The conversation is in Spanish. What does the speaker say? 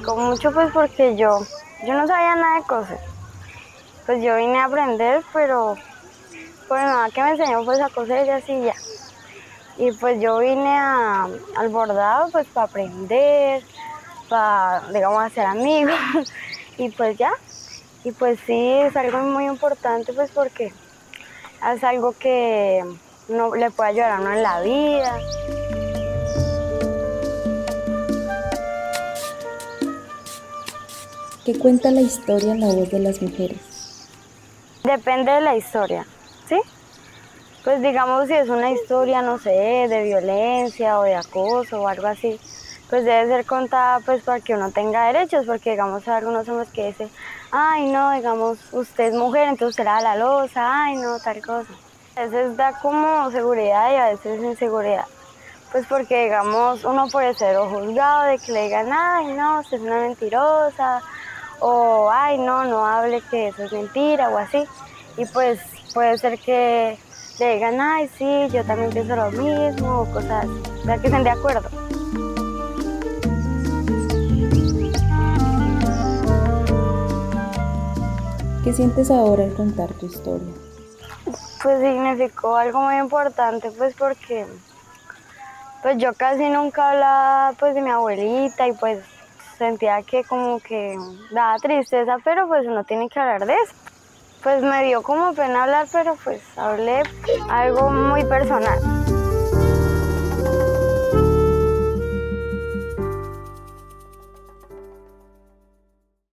significó mucho pues porque yo no sabía nada de coser. Pues yo vine a aprender, pero pues nada que me enseñó pues a coser y así ya. Y pues yo vine al bordado pues para aprender, para, digamos, hacer amigos y pues ya. Y pues sí, es algo muy importante pues porque es algo que no le puede ayudar a uno en la vida. ¿Qué cuenta la historia en la voz de las mujeres? Depende de la historia, ¿sí? Pues digamos si es una historia, no sé, de violencia o de acoso o algo así, pues debe ser contada pues para que uno tenga derechos, porque digamos hay algunos hombres que dicen, ay no, digamos, usted es mujer, entonces usted lava la loza, ay no, tal cosa. A veces da como seguridad y a veces inseguridad, pues porque digamos uno puede ser o juzgado de que le digan, ay no, usted es una mentirosa, o ay no, no hable que eso es mentira o así, y pues puede ser que le digan, ay sí, yo también pienso lo mismo, o cosas así, o sea que estén de acuerdo. ¿Qué sientes ahora al contar tu historia? Pues significó algo muy importante, pues porque pues yo casi nunca hablaba pues de mi abuelita y pues sentía que como que daba tristeza, pero pues uno tiene que hablar de eso. Pues me dio como pena hablar, pero pues hablé algo muy personal.